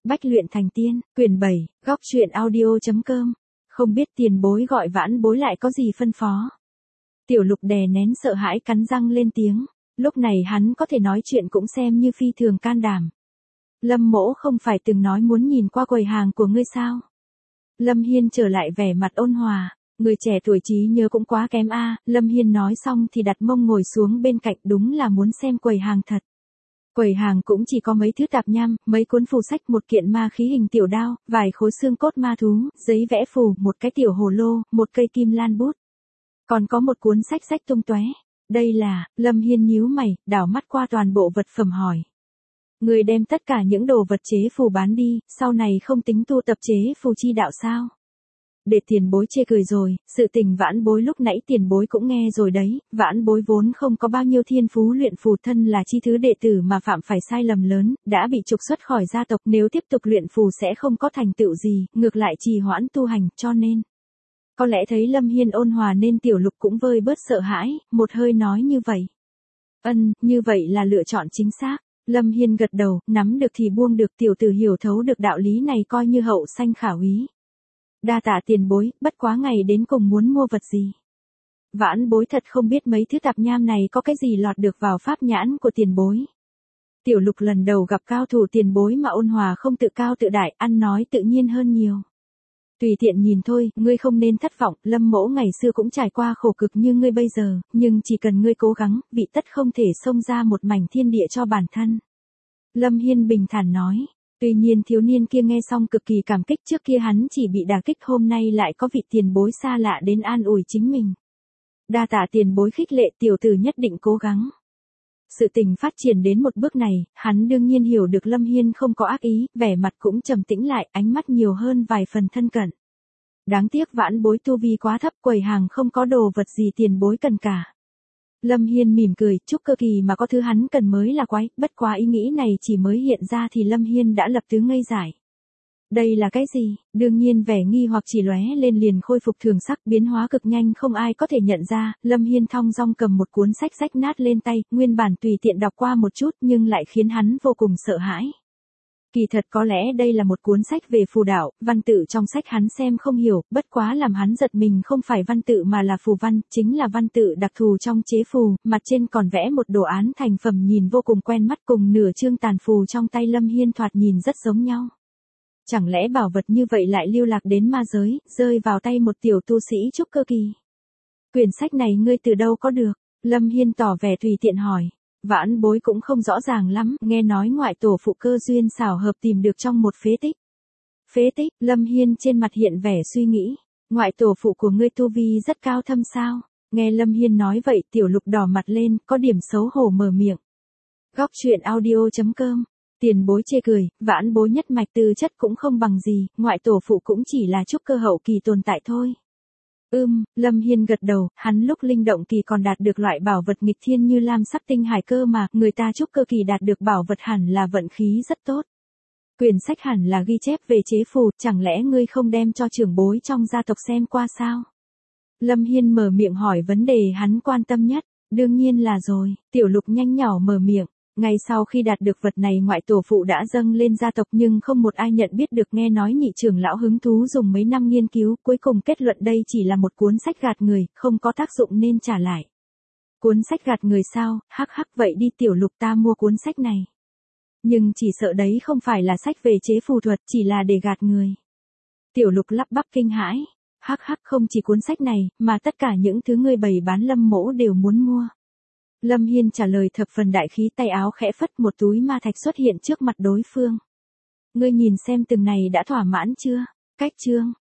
Bách luyện thành tiên, quyển 7, góc truyện audio.com. Không biết tiền bối gọi Vãn Bối lại có gì phân phó. Tiểu Lục đè nén sợ hãi cắn răng lên tiếng, lúc này hắn có thể nói chuyện cũng xem như phi thường can đảm. Lâm mỗ không phải từng nói muốn nhìn qua quầy hàng của ngươi sao? Lâm Hiên trở lại vẻ mặt ôn hòa, người trẻ tuổi trí nhớ cũng quá kém a. Lâm Hiên nói xong thì đặt mông ngồi xuống bên cạnh, đúng là muốn xem quầy hàng thật. Quầy hàng cũng chỉ có mấy thứ tạp nham, mấy cuốn phù sách, một kiện ma khí hình tiểu đao, vài khối xương cốt ma thú, giấy vẽ phù, một cái tiểu hồ lô, một cây kim lan bút. Còn có một cuốn sách rách tung tóe. Đây là, Lâm Hiên nhíu mày, đảo mắt qua toàn bộ vật phẩm hỏi. Người đem tất cả những đồ vật chế phù bán đi, sau này không tính tu tập chế phù chi đạo sao? Để tiền bối chê cười rồi, sự tình Vãn Bối lúc nãy tiền bối cũng nghe rồi đấy, Vãn Bối vốn không có bao nhiêu thiên phú luyện phù, thân là chi thứ đệ tử mà phạm phải sai lầm lớn, đã bị trục xuất khỏi gia tộc, nếu tiếp tục luyện phù sẽ không có thành tựu gì, ngược lại trì hoãn tu hành, cho nên. Có lẽ thấy Lâm Hiên ôn hòa nên Tiểu Lục cũng vơi bớt sợ hãi, một hơi nói như vậy. Như vậy là lựa chọn chính xác. Lâm Hiên gật đầu, nắm được thì buông được, tiểu tử hiểu thấu được đạo lý này coi như hậu sanh khả úy. Đa tạ tiền bối, bất quá ngày đến cùng muốn mua vật gì. Vãn Bối thật không biết mấy thứ tạp nham này có cái gì lọt được vào pháp nhãn của tiền bối. Tiểu Lục lần đầu gặp cao thủ tiền bối mà ôn hòa không tự cao tự đại, ăn nói tự nhiên hơn nhiều. Tùy tiện nhìn thôi, ngươi không nên thất vọng, Lâm mỗ ngày xưa cũng trải qua khổ cực như ngươi bây giờ, nhưng chỉ cần ngươi cố gắng, vị tất không thể xông ra một mảnh thiên địa cho bản thân. Lâm Hiên bình thản nói. Tuy nhiên thiếu niên kia nghe xong cực kỳ cảm kích, trước kia hắn chỉ bị đả kích, hôm nay lại có vị tiền bối xa lạ đến an ủi chính mình. Đa tạ tiền bối khích lệ, tiểu tử nhất định cố gắng. Sự tình phát triển đến một bước này, hắn đương nhiên hiểu được Lâm Hiên không có ác ý, vẻ mặt cũng trầm tĩnh lại, ánh mắt nhiều hơn vài phần thân cận. Đáng tiếc Vãn Bối tu vi quá thấp, quầy hàng không có đồ vật gì tiền bối cần cả. Lâm Hiên mỉm cười, trúc cơ kỳ mà có thứ hắn cần mới là quái, bất quá ý nghĩ này chỉ mới hiện ra thì Lâm Hiên đã lập tức ngây dại. Đây là cái gì? Đương nhiên vẻ nghi hoặc chỉ lóe lên liền khôi phục thường sắc, biến hóa cực nhanh không ai có thể nhận ra. Lâm Hiên thong dong cầm một cuốn sách rách nát lên tay, nguyên bản tùy tiện đọc qua một chút nhưng lại khiến hắn vô cùng sợ hãi. Kỳ thật có lẽ đây là một cuốn sách về phù đạo, văn tự trong sách hắn xem không hiểu, bất quá làm hắn giật mình không phải văn tự mà là phù văn, chính là văn tự đặc thù trong chế phù, mặt trên còn vẽ một đồ án thành phẩm nhìn vô cùng quen mắt, cùng nửa chương tàn phù trong tay Lâm Hiên thoạt nhìn rất giống nhau. Chẳng lẽ bảo vật như vậy lại lưu lạc đến ma giới, rơi vào tay một tiểu tu sĩ trúc cơ kỳ? Quyển sách này ngươi từ đâu có được? Lâm Hiên tỏ vẻ tùy tiện hỏi. Vãn Bối cũng không rõ ràng lắm, nghe nói ngoại tổ phụ cơ duyên xảo hợp tìm được trong một phế tích. Phế tích, Lâm Hiên trên mặt hiện vẻ suy nghĩ. Ngoại tổ phụ của ngươi tu vi rất cao thâm sao? Nghe Lâm Hiên nói vậy, Tiểu Lục đỏ mặt lên, có điểm xấu hổ mở miệng. Góc truyện audio.com. Tiền bối chê cười, Vãn Bối nhất mạch tư chất cũng không bằng gì, ngoại tổ phụ cũng chỉ là trúc cơ hậu kỳ tồn tại thôi. Lâm Hiên gật đầu, hắn lúc linh động kỳ còn đạt được loại bảo vật nghịch thiên như lam sắc tinh hải cơ mà, người ta trúc cơ kỳ đạt được bảo vật hẳn là vận khí rất tốt. Quyển sách hẳn là ghi chép về chế phù, chẳng lẽ ngươi không đem cho trưởng bối trong gia tộc xem qua sao? Lâm Hiên mở miệng hỏi vấn đề hắn quan tâm nhất, đương nhiên là rồi, Tiểu Lục nhanh nhỏ mở miệng. Ngay sau khi đạt được vật này ngoại tổ phụ đã dâng lên gia tộc nhưng không một ai nhận biết được, nghe nói nhị trưởng lão hứng thú dùng mấy năm nghiên cứu, cuối cùng kết luận đây chỉ là một cuốn sách gạt người, không có tác dụng nên trả lại. Cuốn sách gạt người sao? Hắc hắc, vậy đi Tiểu Lục, ta mua cuốn sách này. Nhưng chỉ sợ đấy không phải là sách về chế phù thuật, chỉ là để gạt người. Tiểu Lục lắp bắp kinh hãi. Hắc hắc, không chỉ cuốn sách này, mà tất cả những thứ người bày bán Lâm mỗ đều muốn mua. Lâm Hiên trả lời thập phần đại khí, tay áo khẽ phất, một túi ma thạch xuất hiện trước mặt đối phương. Ngươi nhìn xem từng này đã thỏa mãn chưa? Cách chương.